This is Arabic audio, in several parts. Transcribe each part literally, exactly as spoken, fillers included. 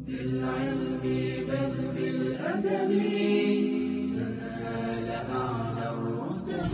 بالعلم بل بالأدب تنال أعلى الرتب.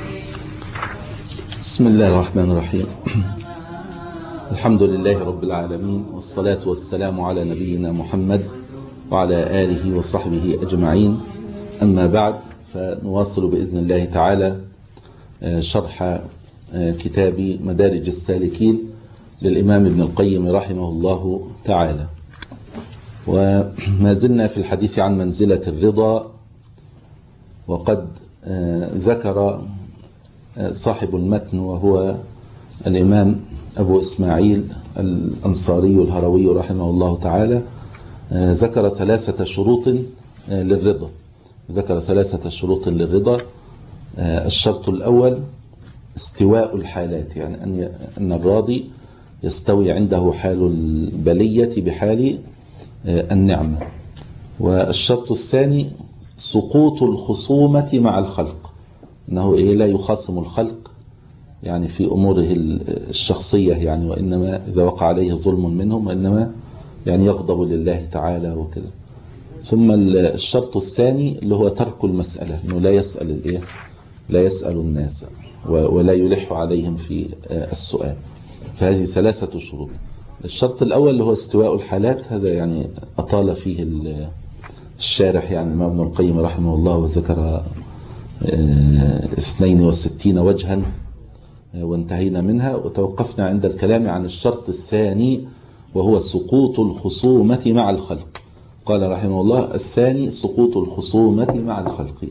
بسم الله الرحمن الرحيم. الحمد لله رب العالمين، والصلاة والسلام على نبينا محمد وعلى آله وصحبه أجمعين. أما بعد، فنواصل بإذن الله تعالى شرح كتاب مدارج السالكين للإمام ابن القيم رحمه الله تعالى، وما زلنا في الحديث عن منزلة الرضا. وقد ذكر صاحب المتن وهو الإمام أبو إسماعيل الأنصاري الهروي رحمه الله تعالى ذكر ثلاثة شروط للرضا ذكر ثلاثة شروط للرضا. الشرط الأول استواء الحالات، يعني أن أن الراضي يستوي عنده حال البلية بحال النعمة. والشرط الثاني سقوط الخصومة مع الخلق، أنه إيه لا يخاصم الخلق يعني في أموره الشخصية، يعني وإنما إذا وقع عليه ظلم منهم وإنما يعني يغضب لله تعالى وكذا. ثم الشرط الثاني اللي هو ترك المسألة، أنه لا يسأل الإيه لا يسأل الناس ولا يلح عليهم في السؤال. فهذه ثلاثة شروط. الشرط الأول اللي هو استواء الحالات، هذا يعني أطال فيه الشارح يعني الإمام ابن القيم رحمه الله، وذكر اثنين وستين وجها وانتهينا منها، وتوقفنا عند الكلام عن الشرط الثاني وهو سقوط الخصومة مع الخلق. قال رحمه الله: الثاني سقوط الخصومة مع الخلق.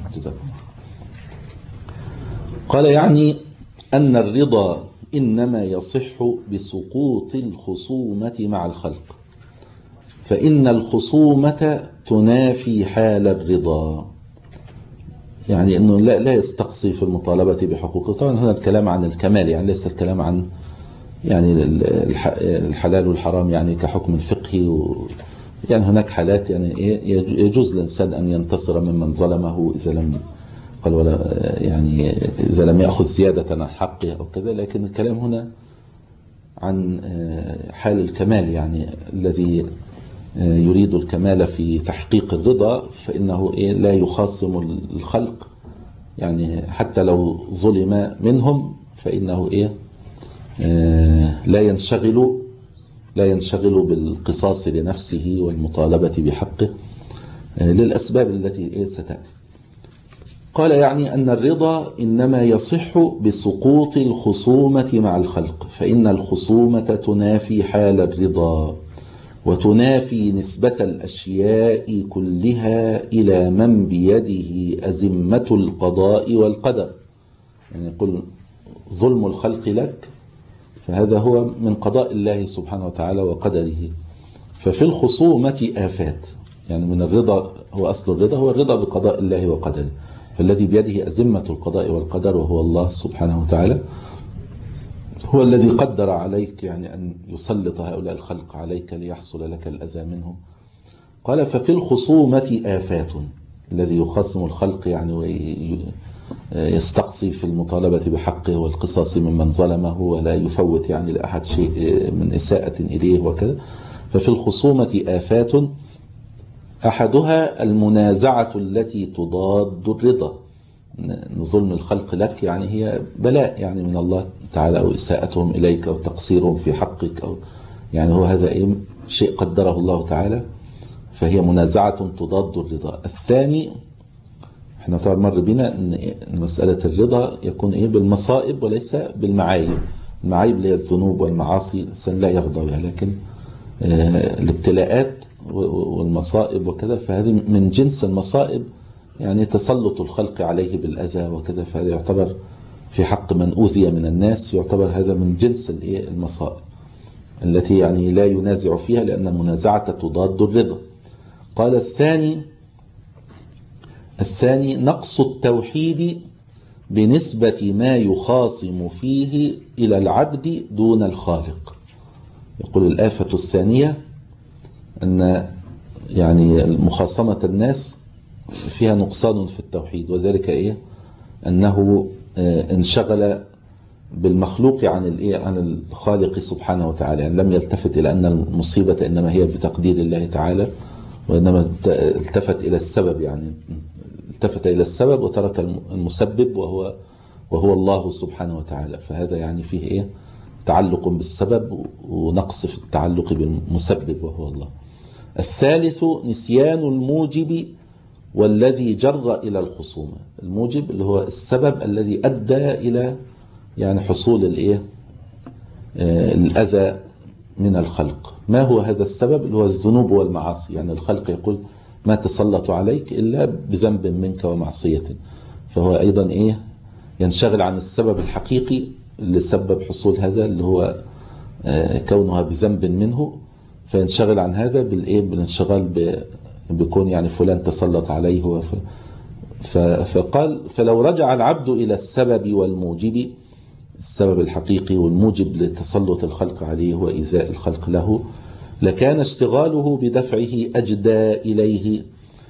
قال يعني أن الرضا إنما يصح بسقوط الخصومة مع الخلق، فإن الخصومة تنافي حال الرضا، يعني أنه لا, لا يستقصي في المطالبة بحقوقه. طبعا هنا الكلام عن الكمال، يعني ليس الكلام عن يعني الحلال والحرام يعني كحكم الفقهي و يعني هناك حالات يعني يجوز للإنسان أن ينتصر ممن ظلمه إذا لم قال ولا يعني إذا لم يأخذ زيادة عن حقه أو كذا. لكن الكلام هنا عن حال الكمال، يعني الذي يريد الكمال في تحقيق الرضا، فإنه لا يخاصم الخلق، يعني حتى لو ظلم منهم فإنه إيه لا ينشغل لا ينشغل بالقصاص لنفسه والمطالبة بحقه للأسباب التي ستأتي. قال يعني أن الرضا إنما يصح بسقوط الخصومة مع الخلق، فإن الخصومة تنافي حال الرضا، وتنافي نسبة الأشياء كلها إلى من بيده أزمة القضاء والقدر. يعني يقول ظلم الخلق لك، فهذا هو من قضاء الله سبحانه وتعالى وقدره. ففي الخصومة آفات، يعني من الرضا، هو أصل الرضا هو الرضا بقضاء الله وقدره، فالذي بيده أزمة القضاء والقدر وهو الله سبحانه وتعالى هو الذي قدر عليك يعني أن يسلط هؤلاء الخلق عليك ليحصل لك الأذى منهم. قال ففي الخصومة آفات، الذي يخاصم الخلق يعني ويستقصي في المطالبة بحقه والقصاص ممن ظلمه ولا يفوت يعني لأحد شيء من إساءة إليه وكذا. ففي الخصومة آفات، أحدها المنازعة التي تضاد الرضا. ظلم الخلق لك يعني هي بلاء يعني من الله تعالى، أو إساءتهم إليك أو تقصيرهم في حقك، أو يعني هو هذا إيه شيء قدره الله تعالى، فهي منازعة تضاد الرضا. الثاني، احنا طبعا مر بنا أن مسألة الرضا يكون إيه بالمصائب وليس بالمعايب. المعايب اللي هي الذنوب والمعاصي الإنسان لا يرضى بها، لكن آه الابتلاءات والمصائب وكذا فهذه من جنس المصائب، يعني تسلط الخلق عليه بالأذى وكذا، فهذا يعتبر في حق من أوذي من الناس، يعتبر هذا من جنس المصائب التي يعني لا ينازع فيها، لأن المنازعة تضاد الرضا. قال الثاني الثاني نقص التوحيد بنسبة ما يخاصم فيه إلى العبد دون الخالق. يقول الآفة الثانية أن يعني مخاصمة الناس فيها نقصان في التوحيد، وذلك إيه أنه انشغل بالمخلوق عن الايه عن الخالق سبحانه وتعالى، يعني لم يلتفت الى ان المصيبه انما هي بتقدير الله تعالى، وانما التفت الى السبب، يعني التفت الى السبب وترك المسبب وهو وهو الله سبحانه وتعالى. فهذا يعني فيه ايه تعلق بالسبب ونقص في التعلق بالمسبب وهو الله. الثالث نسيان الموجب والذي جر إلى الخصومة. الموجب اللي هو السبب الذي أدى إلى يعني حصول الإيه آه الأذى من الخلق. ما هو هذا السبب؟ اللي هو الذنوب والمعاصي. يعني الخلق يقول ما تسلط عليك إلا بذنب منك ومعصية، فهو أيضا إيه ينشغل عن السبب الحقيقي اللي سبب حصول هذا، اللي هو آه كونها بذنب منه، فينشغل عن هذا بالإيه بالانشغال ب بيكون يعني فلان تسلط عليه. فقال فلو رجع العبد إلى السبب والموجب، السبب الحقيقي والموجب لتسلط الخلق عليه وإيذاء الخلق له، لكان اشتغاله بدفعه أجدى إليه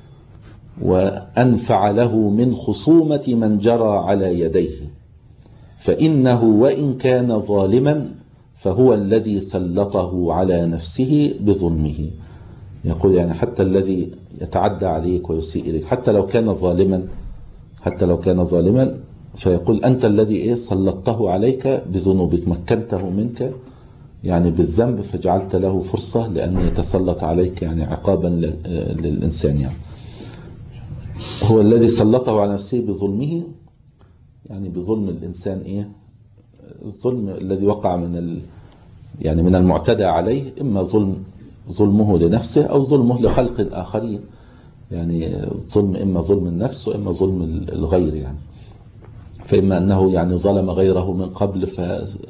وأنفع له من خصومة من جرى على يديه، فإنه وإن كان ظالما فهو الذي سلطه على نفسه بظلمه. يقول يعني حتى الذي يتعدى عليك ويسيء إليك حتى لو كان ظالما حتى لو كان ظالما فيقول أنت الذي إيه سلطته عليك بذنوبك، مكنته منك يعني بالذنب، فجعلت له فرصة لأن يتسلط عليك يعني عقابا للإنسان. يعني هو الذي سلطه على نفسه بظلمه، يعني بظلم الإنسان إيه الظلم الذي وقع من ال يعني من المعتدى عليه، إما ظلم ظلمه لنفسه أو ظلمه لخلق آخرين، يعني ظلم إما ظلم النفس وإما ظلم الغير. يعني فإما أنه يعني ظلم غيره من قبل ف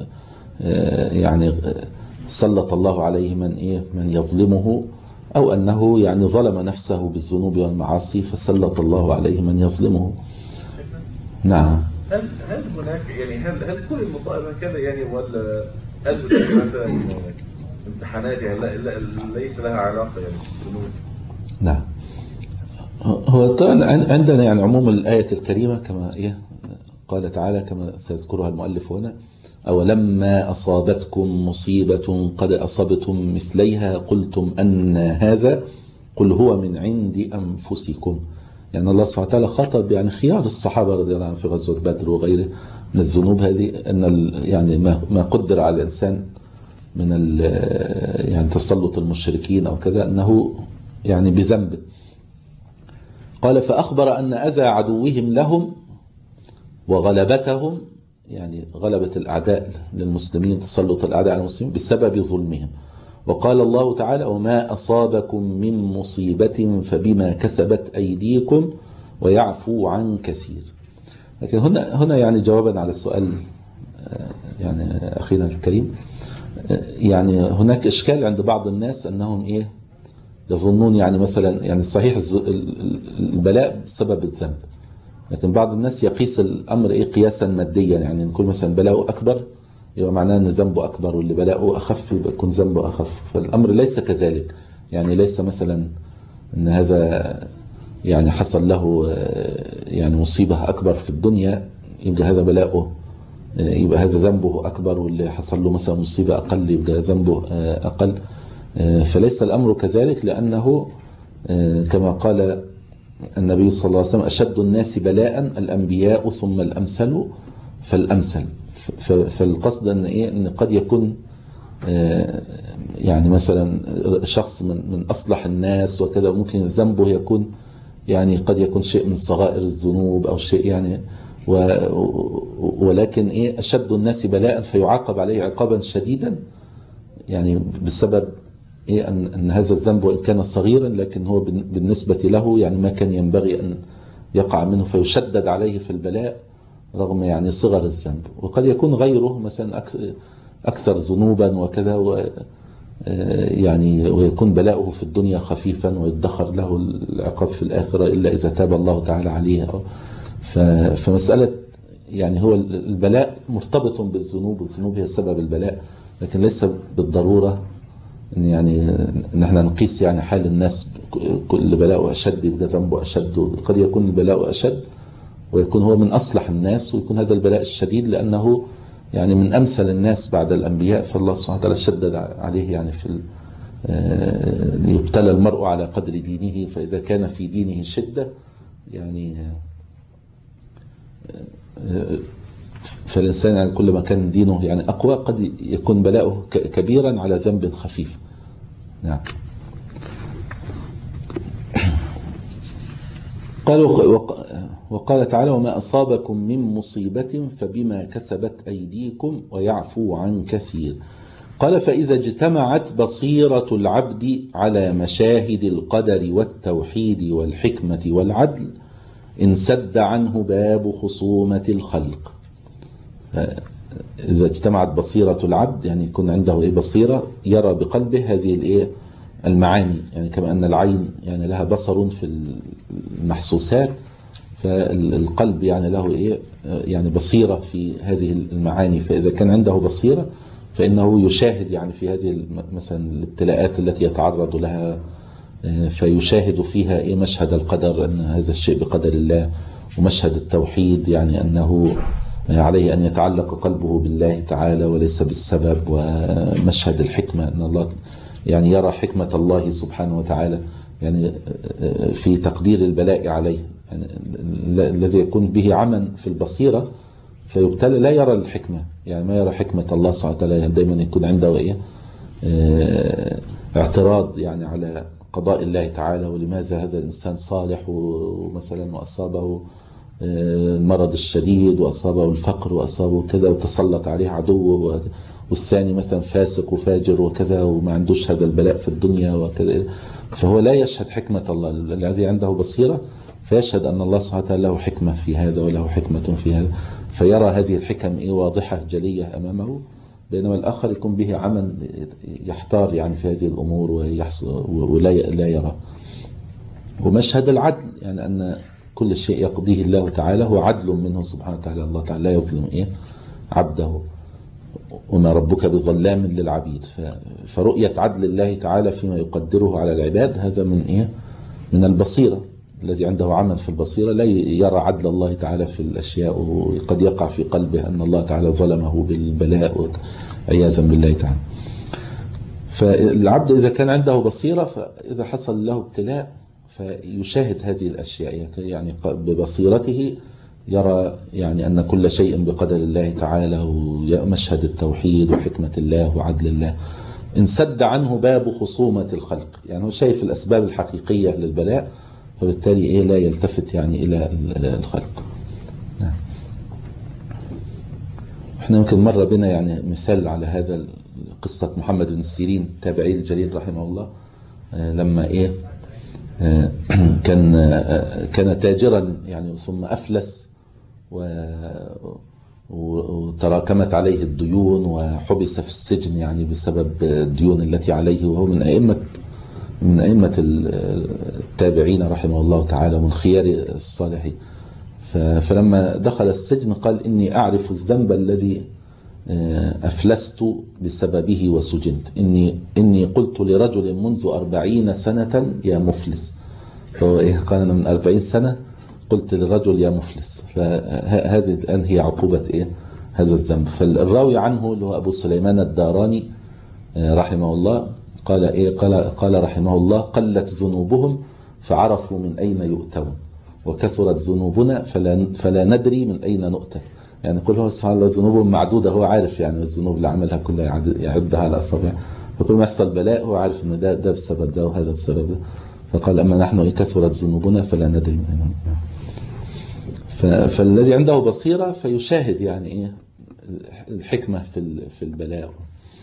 يعني سلط الله عليه من إيه من يظلمه، أو أنه يعني ظلم نفسه بالذنوب والمعاصي فسلط الله عليه من يظلمه. نعم. هل هل هناك يعني هل هل كل المصائب هكذا يعني، ولا هل مثلا امتحانات يعني لا لا ليس لها علاقة يعني بالذنوب؟ نعم. هو طبعا عندنا يعني عموم الآية الكريمة كما إيه قال تعالى كما سيذكرها المؤلف هنا: أولما أصابتكم مصيبة قد أصبتم مثليها قلتم أن هذا قل هو من عند أنفسكم. يعني الله سبحانه وتعالى خاطب يعني خيار الصحابة رضي الله عنهم في غزوة بدر وغيره من الذنوب هذه، أن يعني ما قدر على الإنسان من يعني تسلط المشركين أو كذا أنه يعني بذنب. قال فأخبر أن أذى عدوهم لهم وغلبتهم، يعني غلبة الأعداء للمسلمين تسلط الأعداء على المسلمين بسبب ظلمهم. وقال الله تعالى: وما أصابكم من مصيبة فبما كسبت أيديكم ويعفو عن كثير. لكن هنا هنا يعني جوابا على السؤال يعني أخينا الكريم، يعني هناك إشكال عند بعض الناس أنهم إيه يظنون يعني مثلا يعني صحيح البلاء بسبب الذنب، لكن بعض الناس يقيس الأمر إيه قياسا ماديا، يعني نقول مثلا بلاؤه أكبر يبقى معناه أن ذنبه أكبر، واللي بلاؤه أخف يبقى يكون ذنبه أخف. فالأمر ليس كذلك، يعني ليس مثلا أن هذا يعني حصل له يعني مصيبة أكبر في الدنيا يبقى هذا بلاؤه يبقى هذا ذنبه أكبر، واللي حصل له مثلا مصيبة أقل يبقى ذنبه أقل. فليس الأمر كذلك، لأنه كما قال النبي صلى الله عليه وسلم: أشد الناس بلاء الأنبياء ثم الأمثل فالأمثل. فالقصد أن إيه أن قد يكون يعني مثلا شخص من من أصلح الناس وكذا، ممكن ذنبه يكون يعني قد يكون شيء من صغائر الذنوب أو شيء يعني، ولكن إيه أشد الناس بلاء فيعاقب عليه عقابا شديدا يعني بسبب إيه أن, أن هذا الذنب وإن كان صغيرا لكن هو بالنسبة له يعني ما كان ينبغي أن يقع منه، فيشدد عليه في البلاء رغم يعني صغر الذنب. وقد يكون غيره مثلا أكثر ذنوبا وكذا و يعني ويكون بلاؤه في الدنيا خفيفا ويدخر له العقاب في الآخرة إلا إذا تاب الله تعالى عليه. فمسألة يعني هو البلاء مرتبط بالذنوب، والذنوب هي سبب البلاء، لكن ليس بالضرورة إن يعني إن احنا نقيس يعني حال الناس كل بلاء أشد يبقى ذنبه أشد. قد يكون البلاء أشد ويكون هو من أصلح الناس ويكون هذا البلاء الشديد لأنه يعني من أمثل الناس بعد الأنبياء، فالله سبحانه وتعالى شدد عليه يعني في ليبتلى المرء على قدر دينه، فإذا كان في دينه شدة يعني فالإنسان يعني كل ما كان دينه يعني أقوى قد يكون بلاؤه كبيرا على ذنب خفيف. نعم. قال وقال تعالى وما أصابكم من مصيبة فبما كسبت أيديكم ويعفو عن كثير. قال فإذا اجتمعت بصيرة العبد على مشاهد القدر والتوحيد والحكمة والعدل انسد عنه باب خصومة الخلق. إذا اجتمعت بصيرة العبد يعني يكون عنده إيه بصيرة يرى بقلبه هذه الإيه المعاني، يعني كما أن العين يعني لها بصر في المحسوسات، فالقلب يعني له إيه يعني بصيرة في هذه المعاني. فإذا كان عنده بصيرة فإنه يشاهد يعني في هذه مثلا الابتلاءات التي يتعرض لها، فيشاهد فيها إيه مشهد القدر أن هذا الشيء بقدر الله، ومشهد التوحيد يعني أنه عليه أن يتعلق قلبه بالله تعالى وليس بالسبب، ومشهد الحكمة أن الله يعني يرى حكمة الله سبحانه وتعالى يعني في تقدير البلاء عليه، يعني الذي يكون به عمى في البصيرة فيبتلى لا يرى الحكمة، يعني ما يرى حكمة الله سبحانه وتعالى، يعني دايما يكون عنده إيه اعتراض يعني على قضاء الله تعالى، ولماذا هذا الإنسان صالح ومثلا وأصابه المرض الشديد وأصابه الفقر وأصابه كذا وتسلط عليه عدوه، والثاني مثلا فاسق وفاجر وكذا وما عندوش هذا البلاء في الدنيا وكذا، فهو لا يشهد حكمة الله. الذي عنده بصيرة فيشهد أن الله سبحانه وتعالى له حكمة في هذا وله حكمة في هذا، فيرى هذه الحكم إيه واضحة جلية أمامه، بينما الآخر يكون به عمى يحتار يعني في هذه الأمور ولا لا يرى. ومشهد العدل يعني أن كل شيء يقضيه الله تعالى هو عدل منه سبحانه وتعالى، الله تعالى لا يظلم إيه عبده وما ربك بظلام للعبيد. فرؤية عدل الله تعالى فيما يقدره على العباد هذا من إيه من البصيرة. الذي عنده عمل في البصيرة لا يرى عدل الله تعالى في الأشياء، وقد يقع في قلبه أن الله تعالى ظلمه بالبلاء عياذا بالله تعالى. فالعبد إذا كان عنده بصيرة فإذا حصل له ابتلاء فيشاهد هذه الأشياء، يعني ببصيرته يرى يعني أن كل شيء بقدر الله تعالى، ومشهد التوحيد وحكمة الله وعدل الله انسد عنه باب خصومة الخلق، يعني هو شايف الأسباب الحقيقية للبلاء، فبالتالي إيه لا يلتفت يعني إلى الخلق. نعم. احنا ممكن مرة بنا يعني مثال على هذا قصة محمد بن سيرين التابعي الجليل رحمه الله، لما إيه كان كان تاجرا يعني ثم أفلس وتراكمت عليه الديون وحبس في السجن يعني بسبب الديون التي عليه، وهو من أئمة من أئمة التابعين رحمه الله تعالى ومن خيار الصالحين. فلما دخل السجن قال إني أعرف الذنب الذي أفلست بسببه وسجنت، إني إني قلت لرجل منذ أربعين سنة يا مفلس، فهو إيه قال أنا من أربعين سنة قلت للرجل يا مفلس، فهذه الآن هي عقوبة إيه هذا الذنب. فالراوي عنه اللي هو أبو سليمان الداراني رحمه الله قال إيه قال قال رحمه الله قلت ذنوبهم فعرفوا من أين يؤتون، وكثرت ذنوبنا فلا فلا ندري من أين نؤتى. يعني كل هو سبحان الله ذنوبهم معدودة، هو عارف يعني الذنوب اللي عملها كلها يعدها على الأصابع، فكل ما يحصل بلاء هو عارف إن ده ده بسبب ده وهذا بسبب ده. فقال أما نحن إيه كثرت ذنوبنا فلا ندري من أين نؤتى. فالذي عنده بصيرة فيشاهد يعني إيه الحكمة في في البلاء.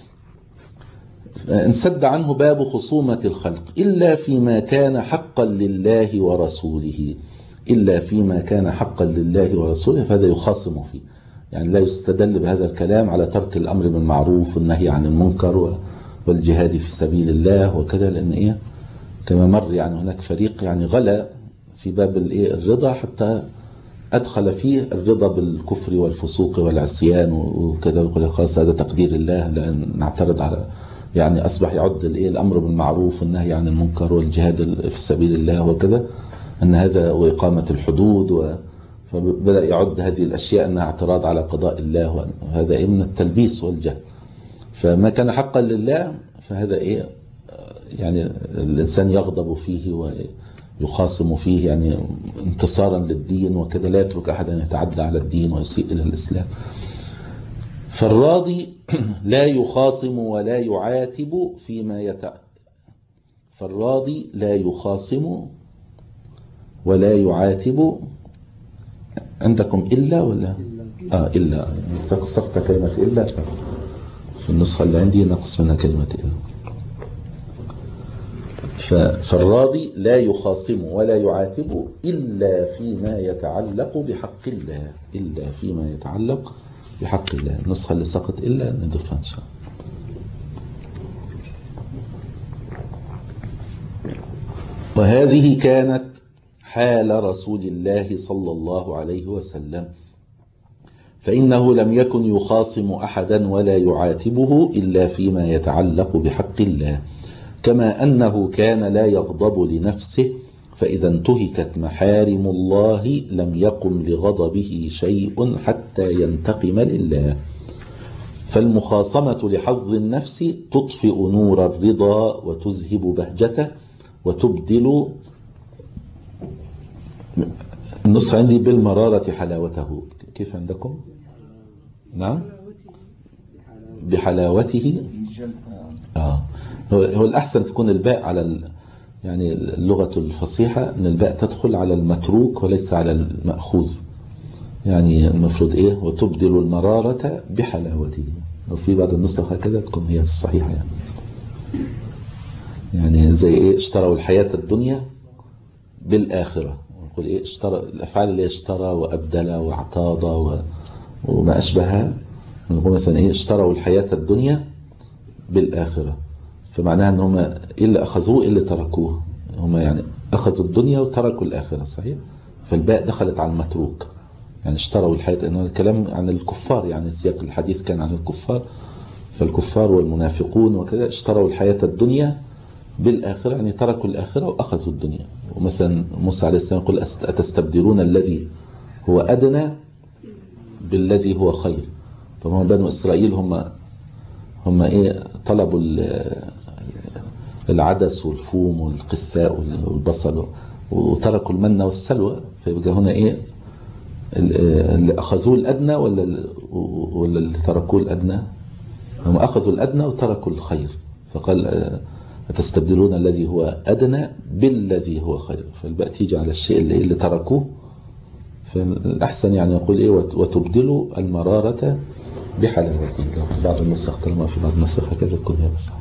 انسد عنه باب خصومة الخلق إلا فيما كان حقا لله ورسوله، إلا فيما كان حقا لله ورسوله، فهذا يخاصم فيه، يعني لا يستدل بهذا الكلام على ترك الأمر بالمعروف والنهي عن المنكر والجهاد في سبيل الله وكذا، لأن إيه كما مر يعني هناك فريق يعني غلا في باب الإيه الرضا حتى أدخل فيه الرضا بالكفر والفسوق والعصيان وكذا، ويقول خلاص هذا تقدير الله لا نعترض على، يعني أصبح يعد الإيه الأمر بالمعروف والنهي عن المنكر والجهاد في سبيل الله وكذا أن هذا وإقامة الحدود فبدأ يعد هذه الأشياء أنها اعتراض على قضاء الله، وهذا إيه من التلبيس والجهل. فما كان حقا لله فهذا إيه يعني الإنسان يغضب فيه ويخاصم فيه، يعني انتصارا للدين وكذا، لا يترك أحد أن يتعدى على الدين ويسيء إلى الإسلام. فالراضي لا يخاصم ولا يعاتب فيما يتع فالراضي لا يخاصم ولا يعاتب. عندكم إلا ولا آه إلا سقط كلمة إلا في النسخة اللي عندي نقص منها كلمة إلا. فالراضي لا يخاصم ولا يعاتب إلا فيما يتعلق بحق الله، إلا فيما يتعلق بحق الله. النسخة اللي سقط إلا نضيفها إن شاء الله. وهذه كانت حال رسول الله صلى الله عليه وسلم، فإنه لم يكن يخاصم أحدا ولا يعاتبه إلا فيما يتعلق بحق الله، كما أنه كان لا يغضب لنفسه، فإذا انتهكت محارم الله لم يقم لغضبه شيء حتى ينتقم لله. فالمخاصمة لحظ النفس تطفئ نور الرضا وتذهب بهجته وتبدل، النسخة عندي بالمرارة حلاوته، كيف عندكم؟ نعم بحلاوته. آه. هو الأحسن تكون الباء على ال... يعني اللغة الفصيحة أن الباء تدخل على المتروك وليس على المأخوذ، يعني المفروض إيه وتبدل المرارة بحلاوته. لو في بعض النسخ هكذا تكون هي الصحيحة، يعني يعني زي إيه اشتروا الحياة الدنيا بالآخرة، نقول إيه اشترى الأفعال اللي اشترى وأبدل واعتاض و... وما أشبهها، نقول مثلا إيه اشتروا الحياة الدنيا بالآخرة، فمعناها ان هم ايه اللي اخذوه ايه اللي تركوه، هم يعني اخذوا الدنيا وتركوا الاخره، صحيح. فالباء دخلت على المتروك، يعني اشتروا الحياه، انه الكلام عن الكفار، يعني سياق الحديث كان عن الكفار، فالكفار والمنافقون وكذا اشتروا الحياه الدنيا بالاخره، يعني تركوا الاخره واخذوا الدنيا. ومثلا موسى عليه السلام يقول اتستبدلون الذي هو ادنى بالذي هو خير. طبعا بنو اسرائيل هم هم ايه طلبوا العدس والفوم والقساء والبصل وتركوا المنة والسلوى، فيبقى هنا ايه اللي اخذوه الادنى ولا ولا اللي تركوه الادنى؟ هم اخذوا الادنى وتركوا الخير، فقال تستبدلون الذي هو ادنى بالذي هو خير، فالباء تيجي على الشيء اللي, اللي تركوه. فالاحسن يعني يقول ايه وتبدلوا المرارة بحلاوته. لو في بعض النسخ، طالما في بعض النسخ هكذا تكون هي صح.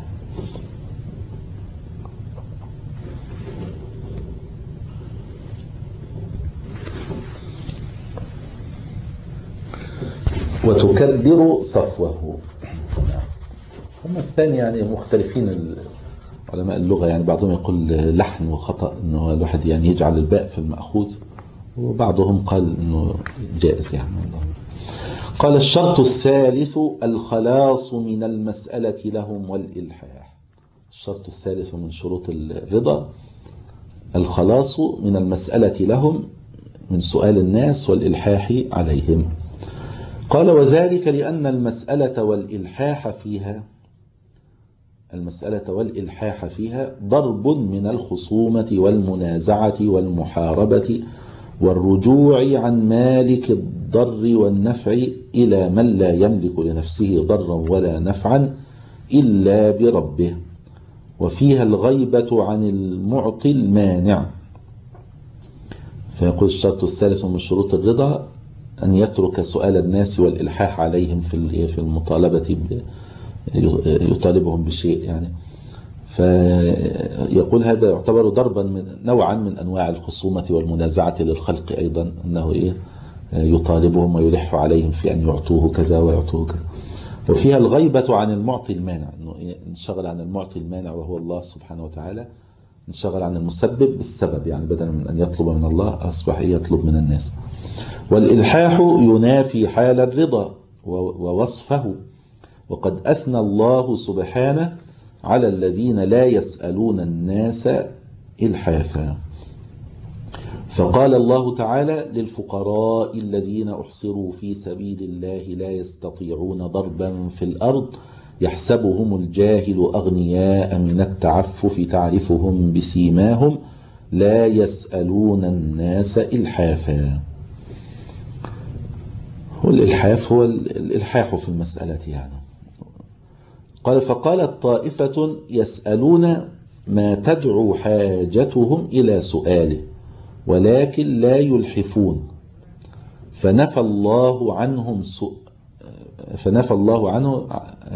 وتكدر صفوه. هم الثاني يعني مختلفين علماء اللغة، يعني بعضهم يقول لحن وخطأ انه الواحد يعني يجعل الباء في المأخوذ، وبعضهم قال انه جائز يعني. قال الشرط الثالث الخلاص من المسألة لهم والإلحاح. الشرط الثالث من شروط الرضا الخلاص من المسألة لهم من سؤال الناس والإلحاح عليهم. قال وذلك لأن المسألة والإلحاح فيها المسألة والإلحاح فيها ضرب من الخصومة والمنازعة والمحاربة والرجوع عن مالك الضر والنفع إلى من لا يملك لنفسه ضرا ولا نفعا إلا بربه، وفيها الغيبة عن المعطي المانع. فيقول الشرط الثالث من شروط الرضا أن يترك سؤال الناس والإلحاح عليهم في في المطالبة، يطالبهم بشيء يعني. فيقول هذا يعتبر ضربا من نوعا من أنواع الخصومة والمنازعة للخلق أيضا، أنه إيه يطالبهم ويلح عليهم في أن يعطوه كذا ويعطوه كذا. وفيها الغيبة عن المعطي المانع، أنه انشغل عن المعطي المانع وهو الله سبحانه وتعالى، انشغل عن المسبب بالسبب، يعني بدلا من أن يطلب من الله أصبح يطلب من الناس. والإلحاح ينافي حال الرضا ووصفه، وقد أثنى الله سبحانه على الذين لا يسألون الناس إلحافا. فقال الله تعالى للفقراء الذين أحصروا في سبيل الله لا يستطيعون ضربا في الأرض يحسبهم الجاهل أغنياء من التعفف تعرفهم بسيماهم لا يسألون الناس إلحافا. والإلحاف هو الإلحاح في المسألة يعني. قال فقالت طائفة يسألون ما تدعو حاجتهم إلى سؤاله ولكن لا يلحفون فنفى الله عنهم سؤ... فنفى الله عنه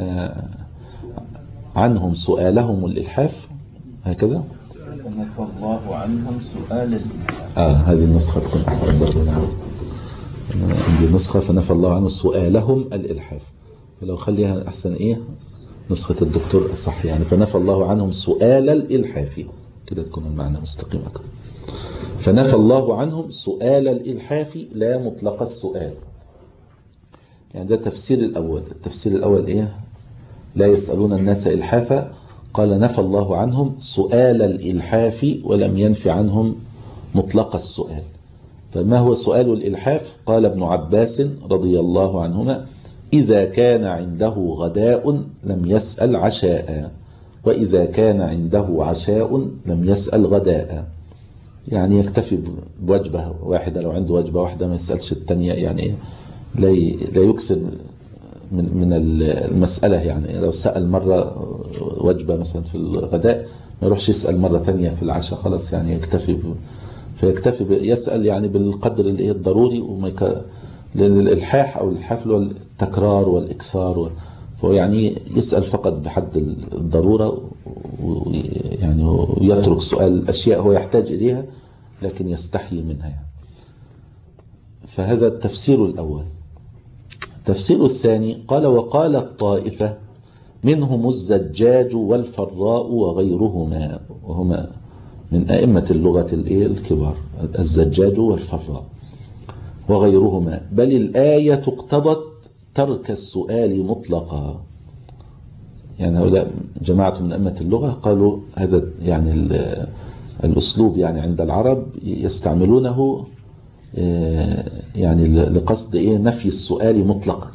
عنهم سؤالهم الإلحاف هكذا. فنفى الله عنهم سؤال الإلحاف. آه هذه النسخة تكون أحسن برضه. عندي نسخة فنفى الله عنهم سؤالهم الإلحاف، فلو خليها أحسن إيه نسخة الدكتور الصح يعني فنفى الله عنهم سؤال الإلحاف كده تكون المعنى مستقيم أكثر. فنفى الله عنهم سؤال الإلحاف لا مطلق السؤال. يعني ده تفسير الأول. التفسير الأول إيه؟ لا يسألون الناس إلحافا. قال نفى الله عنهم سؤال الإلحاف ولم ينفي عنهم مطلق السؤال. طيب ما هو سؤال الإلحاف؟ قال ابن عباس رضي الله عنهما إذا كان عنده غداء لم يسأل عشاء وإذا كان عنده عشاء لم يسأل غداء. يعني يكتفي بوجبة واحدة، لو عنده وجبة واحدة ما يسألش التانية، يعني لا لا يكثر من من المسألة. يعني لو سأل مرة وجبة مثلا في الغداء ما يروحش يسأل مرة ثانية في العشاء، خلاص يعني يكتفي ب... فيكتفي ب... يسأل يعني بالقدر اللي الضروري وما يك... للإلحاح أو الحفل والتكرار والإكثار و... فهو يعني يسأل فقط بحد الضرورة ويعني ويترك سؤال أشياء هو يحتاج إليها لكن يستحي منها يعني. فهذا التفسير الأول. التفسير الثاني قال وقال الطائفة منهم الزجاج والفراء وغيرهما، وهما من أئمة اللغة الكبار، الزجاج والفراء وغيرهما، بل الآية اقتضت ترك السؤال مطلقا. يعني هؤلاء جماعة من أئمة اللغة قالوا هذا يعني الأسلوب يعني عند العرب يستعملونه يعني لقصد إيه نفي السؤال مطلقا،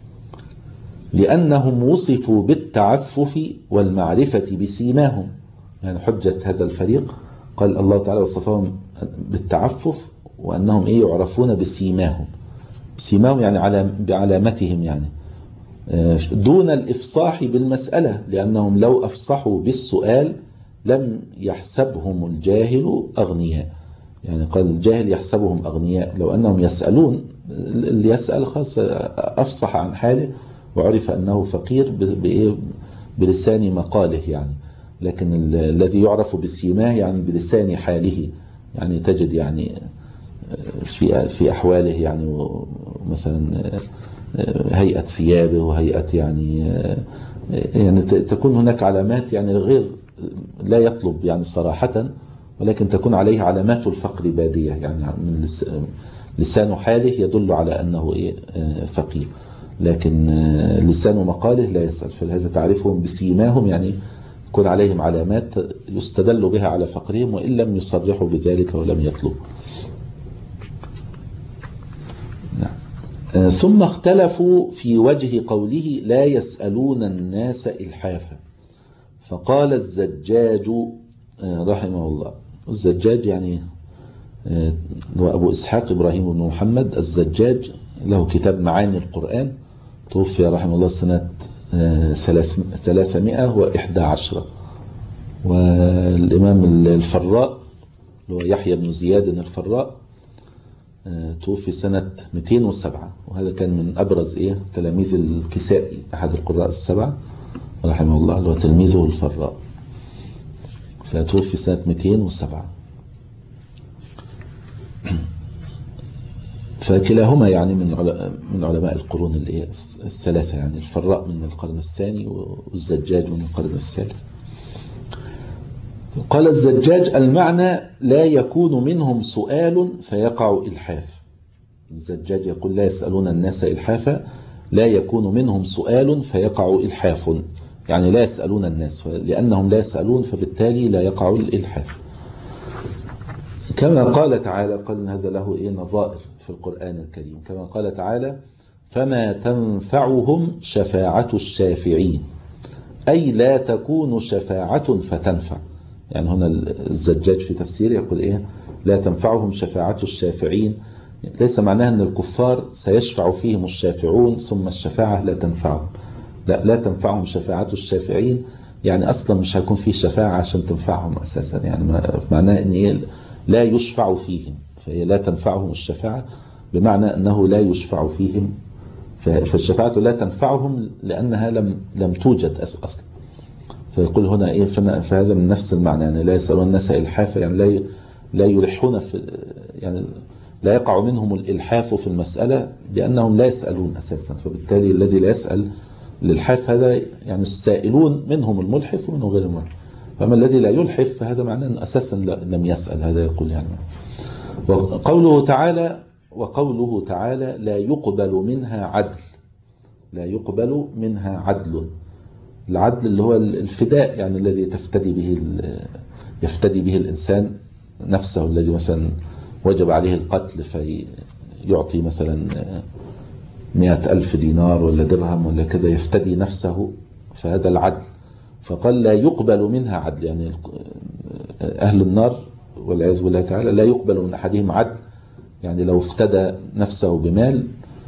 لأنهم وصفوا بالتعفف والمعرفة بسيماهم. يعني حجة هذا الفريق قال الله تعالى وصفهم بالتعفف وأنهم إيه يعرفون بسيماهم. سيماهم يعني على بعلامتهم يعني دون الإفصاح بالمسألة، لأنهم لو أفصحوا بالسؤال لم يحسبهم الجاهل أغنياء. يعني قال الجاهل يحسبهم أغنياء، لو أنهم يسألون اللي يسأل خاص أفصح عن حاله وعرف أنه فقير بلسان مقاله يعني. لكن الذي يعرف بسيماه يعني بلسان حاله، يعني تجد يعني في في أحواله يعني مثلا هيئة ثيابه وهيئة يعني يعني تكون هناك علامات يعني غير لا يطلب يعني صراحة، ولكن تكون عليه علامات الفقر بادية، يعني من لسان حاله يدل على أنه إيه فقير، لكن لسان مقاله لا يسأل. فلهذا تعرفهم بسيماهم يعني يكون عليهم علامات يستدل بها على فقرهم وإن لم يصرحوا بذلك ولم يطلبوا. ثم اختلفوا في وجه قوله لا يسألون الناس إلحافا. فقال الزجاج رحمه الله، الزجاج يعني هو أبو إسحاق إبراهيم بن محمد الزجاج، له كتاب معاني القرآن، توفي رحمه الله سنة ثلاثمائة وإحدى عشر. والإمام الفراء هو يحيى بن زياد الفراء توفي سنة مئتين وسبعة، وهذا كان من أبرز إيه تلاميذ الكسائي أحد القراء السبعة رحمه الله، اللي هو تلميذه الفراء، فتوفي سنة مئتين وسبعة. فكلاهما يعني من من علماء القرون الثلاثة، يعني الفراء من القرن الثاني والزجاج من القرن الثالث. قال الزجاج المعنى لا يكون منهم سؤال فيقع إلحاف. الزجاج يقول لا يسألون الناس إلحافا، لا يكون منهم سؤال فيقع إلحاف، يعني لا يسألون الناس، لأنهم لا يسألون فبالتالي لا يقع الإلحاف. كما قال تعالى، قال إن هذا له إيه نظائر في القرآن الكريم، كما قال تعالى فما تنفعهم شفاعة الشافعين، أي لا تكون شفاعة فتنفع. يعني هنا الزجاج في تفسيره يقول إيه لا تنفعهم شفاعة الشافعين، ليس معناها أن الكفار سيشفع فيهم الشافعون ثم الشفاعة لا تنفعهم، لا, لا تنفعهم شفاعة الشافعين، يعني أصلا مش هيكون في شفاعة عشان تنفعهم أساسا، يعني معناه أن إيه لا يشفع فيهم، فهي لا تنفعهم الشفاعة بمعنى أنه لا يشفع فيهم، فالشفاعة لا تنفعهم لأنها لم لم توجد أصلا. فيقول هنا إيه فهذا من نفس المعنى، يعني لا يسألون الناس إلحافا، يعني لا لا يلحون في، يعني لا يقع منهم الإلحاف في المسألة لأنهم لا يسألون أساسا، فبالتالي الذي لا يسأل الإلحاف هذا يعني السائلون منهم الملحف ومنهم غير الملحف، فأما الذي لا يلحف فهذا معناه أنه أساسا لم يسأل، هذا يقول يعني. وقوله تعالى وقوله تعالى لا يقبل منها عدل، لا يقبل منها عدل، العدل اللي هو الفداء، يعني الذي تفتدي به يفتدي به الإنسان نفسه، الذي مثلا وجب عليه القتل فيعطي مثلا مئة ألف دينار ولا درهم ولا كذا يفتدي نفسه، فهذا العدل. فقال لا يقبل منها عدل، يعني أهل النار والعياذ بالله تعالى لا يقبل من أحدهم عدل، يعني لو افتدى نفسه بمال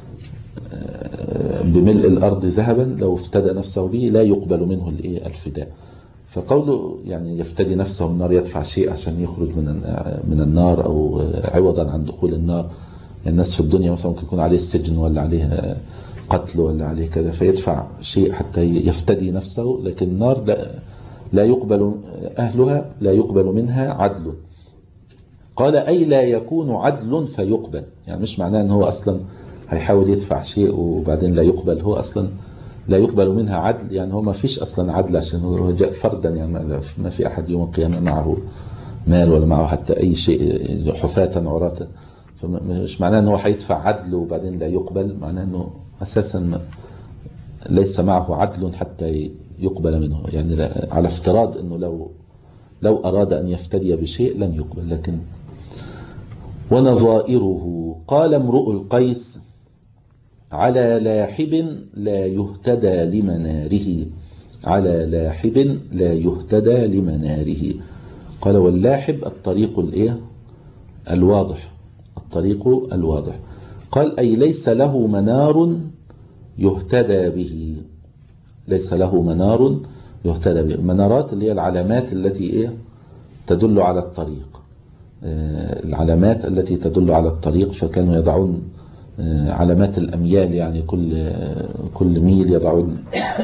بملء الأرض ذهبا، لو افتدى نفسه به لا يقبل منه الفداء. فقوله يعني يفتدي نفسه النار، يدفع شيء عشان يخرج من من النار أو عوضا عن دخول النار، يعني الناس في الدنيا مثلا ممكن يكون عليه السجن ولا عليه قتل ولا عليه كذا، فيدفع شيء حتى يفتدي نفسه، لكن النار لا, لا يقبل أهلها لا يقبل منها عدل. قال أي لا يكون عدل فيقبل، يعني مش معناه أنه هو أصلا هيحاول يدفع شيء وبعدين لا يقبل، هو أصلا لا يقبل منها عدل، يعني هو ما فيش أصلا عدل عشان هو جاء فردا، يعني ما في أحد يوم القيامة معه مال ولا معه حتى أي شيء حفاة عراة، فمش معناه أنه هيدفع عدل وبعدين لا يقبل، معناه أنه أساسا ليس معه عدل حتى يقبل منه، يعني على افتراض أنه لو لو أراد أن يفتدي بشيء لن يقبل. لكن ونظائره قال امرؤ القيس على لاحب لا يهتدى لمناره، على لاحب لا يهتدى لمناره. قال واللاحب الطريق الايه الواضح، الطريق الواضح. قال أي ليس له منار يهتدى به، ليس له منار يهتدى به. المنارات اللي هي العلامات التي ايه تدل على الطريق، العلامات التي تدل على الطريق، فكانوا يضعون علامات الأميال، يعني كل كل ميل يضعون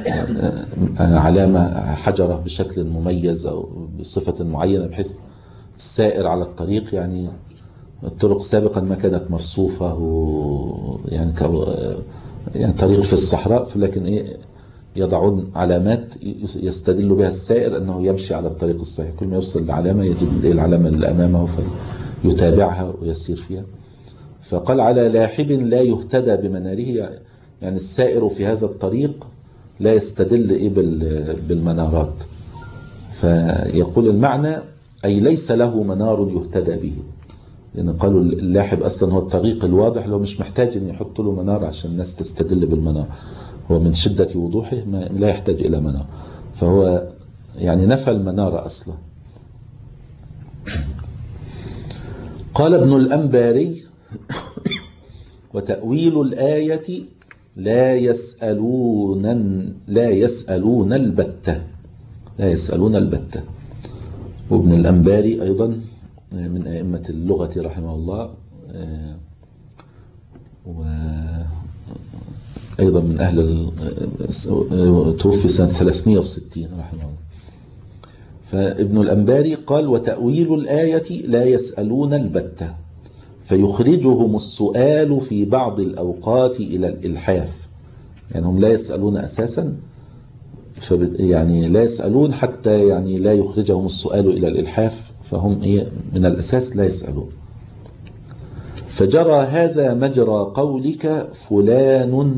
علامة حجرة بشكل مميز أو بصفة معينة، بحيث السائر على الطريق، يعني الطرق سابقا ما كانت مرصوفة يعني يعني طريق في الصحراء، لكن إيه يضعون علامات يستدل بها السائر أنه يمشي على الطريق الصحيح، كل ما يوصل لعلامة يجد العلامة اللي أمامه فيتابعها ويسير فيها. فقال على لاحب لا يهتدى بمناره، يعني السائر في هذا الطريق لا يستدل إيه بالمنارات، فيقول المعنى أي ليس له منار يهتدى به، لأن يعني قالوا اللاحب أصلا هو الطريق الواضح، لو مش محتاج أن يحط له منار عشان الناس تستدل بالمنار، هو من شدة وضوحه ما لا يحتاج إلى منار، فهو يعني نفى المنار أصلا. قال ابن الأنباري وتأويل الآية لا يسألون لا يسألون البتة، لا يسألون البتة. وابن الأنباري أيضا من أئمة اللغة رحمه الله، وأيضا من أهل توفي سنة ثلاثمئة وستين رحمه الله. فابن الأنباري قال وتأويل الآية لا يسألون البتة، فيخرجهم السؤال في بعض الأوقات إلى الإلحاف، يعني هم لا يسألون أساسا، يعني لا يسألون حتى يعني لا يخرجهم السؤال إلى الإلحاف، فهم إيه من الأساس لا يسألون. فجرى هذا مجرى قولك فلان،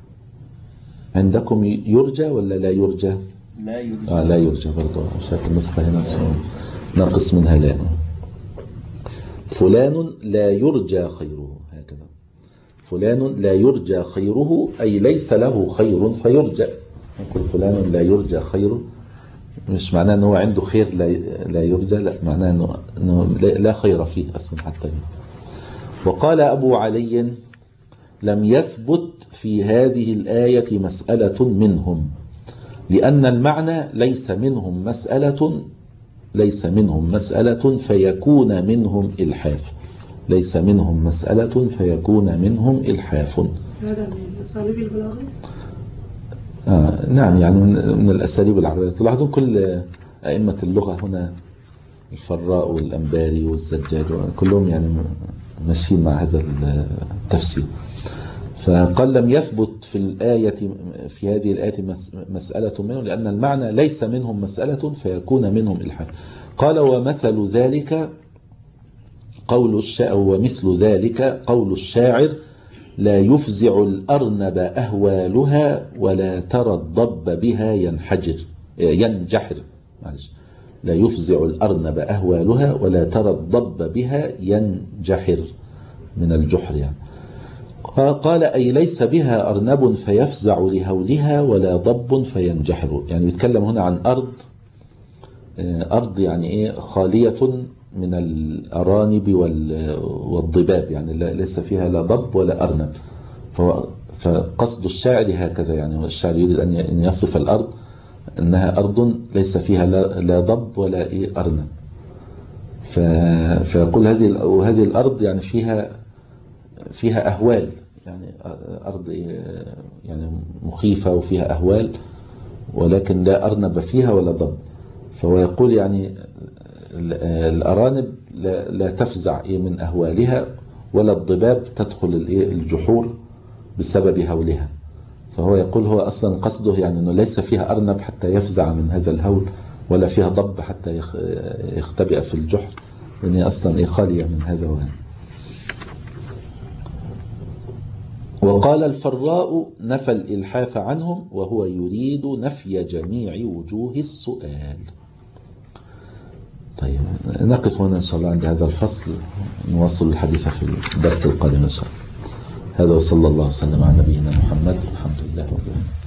عندكم يرجى ولا لا يرجى؟ لا يرجى. آه لا يرجى برضه، شايف النسخة هنا ناقص منها لا. فلان لا يرجى خيره، هكذا فلان لا يرجى خيره أي ليس له خير فيرجى. نقول فلان لا يرجى خيره مش معناه أنه عنده خير لا لا يرجى، لا معناه أنه, أنه لا خير فيه أصلا حتى. وقال أبو علي لم يثبت في هذه الآية مسألة منهم، لأن المعنى ليس منهم مسألة ليس منهم مسألة فيكون منهم إلحاف، ليس منهم مسألة فيكون منهم إلحاف. هذا من أساليب البلاغة؟ آه نعم، يعني من, من الأساليب العربية. تلاحظون كل أئمة اللغة هنا الفراء والأنباري والزجاج كلهم يعني ماشيين مع هذا التفسير. فقال لم يثبت في الآية في هذه الآية مسألة منهم، لأن المعنى ليس منهم مسألة فيكون منهم إلحاف. قال ومثل ذلك قول الشاعر ومثل ذلك قول الشاعر لا يفزع الأرنب أهوالها ولا ترى الضب بها ينحجر ينجحر معلش لا يفزع الأرنب أهوالها ولا ترى الضب بها ينجحر من الجحر يعني. قال أي ليس بها أرنب فيفزع لهولها ولا ضب فينجحر. يعني يتكلم هنا عن أرض أرض يعني إيه خالية من الأرانب والضباب، يعني ليس فيها لا ضب ولا أرنب. فقصد الشاعر هكذا، يعني الشاعر يريد أن يصف الأرض أنها أرض ليس فيها لا ضب ولا إيه أرنب. فيقول هذه وهذه الأرض يعني فيها فيها أهوال، يعني أرض يعني مخيفة وفيها أهوال، ولكن لا أرنب فيها ولا ضب. فهو يقول يعني الأرانب لا تفزع من أهوالها ولا الضباب تدخل الجحور بسبب هولها. فهو يقول هو أصلا قصده يعني أنه ليس فيها أرنب حتى يفزع من هذا الهول، ولا فيها ضب حتى يختبئ في الجحر، لأن هي أصلا خالية من هذا وهذا. وقال الفراء نفى الإلحاف عنهم وهو يريد نفي جميع وجوه السؤال. طيب نقف هنا إن شاء الله عند هذا الفصل، نواصل الحديث في الدرس القادم إن شاء الله. هذا وصلى الله وسلم على نبينا محمد والحمد لله رب العالمين.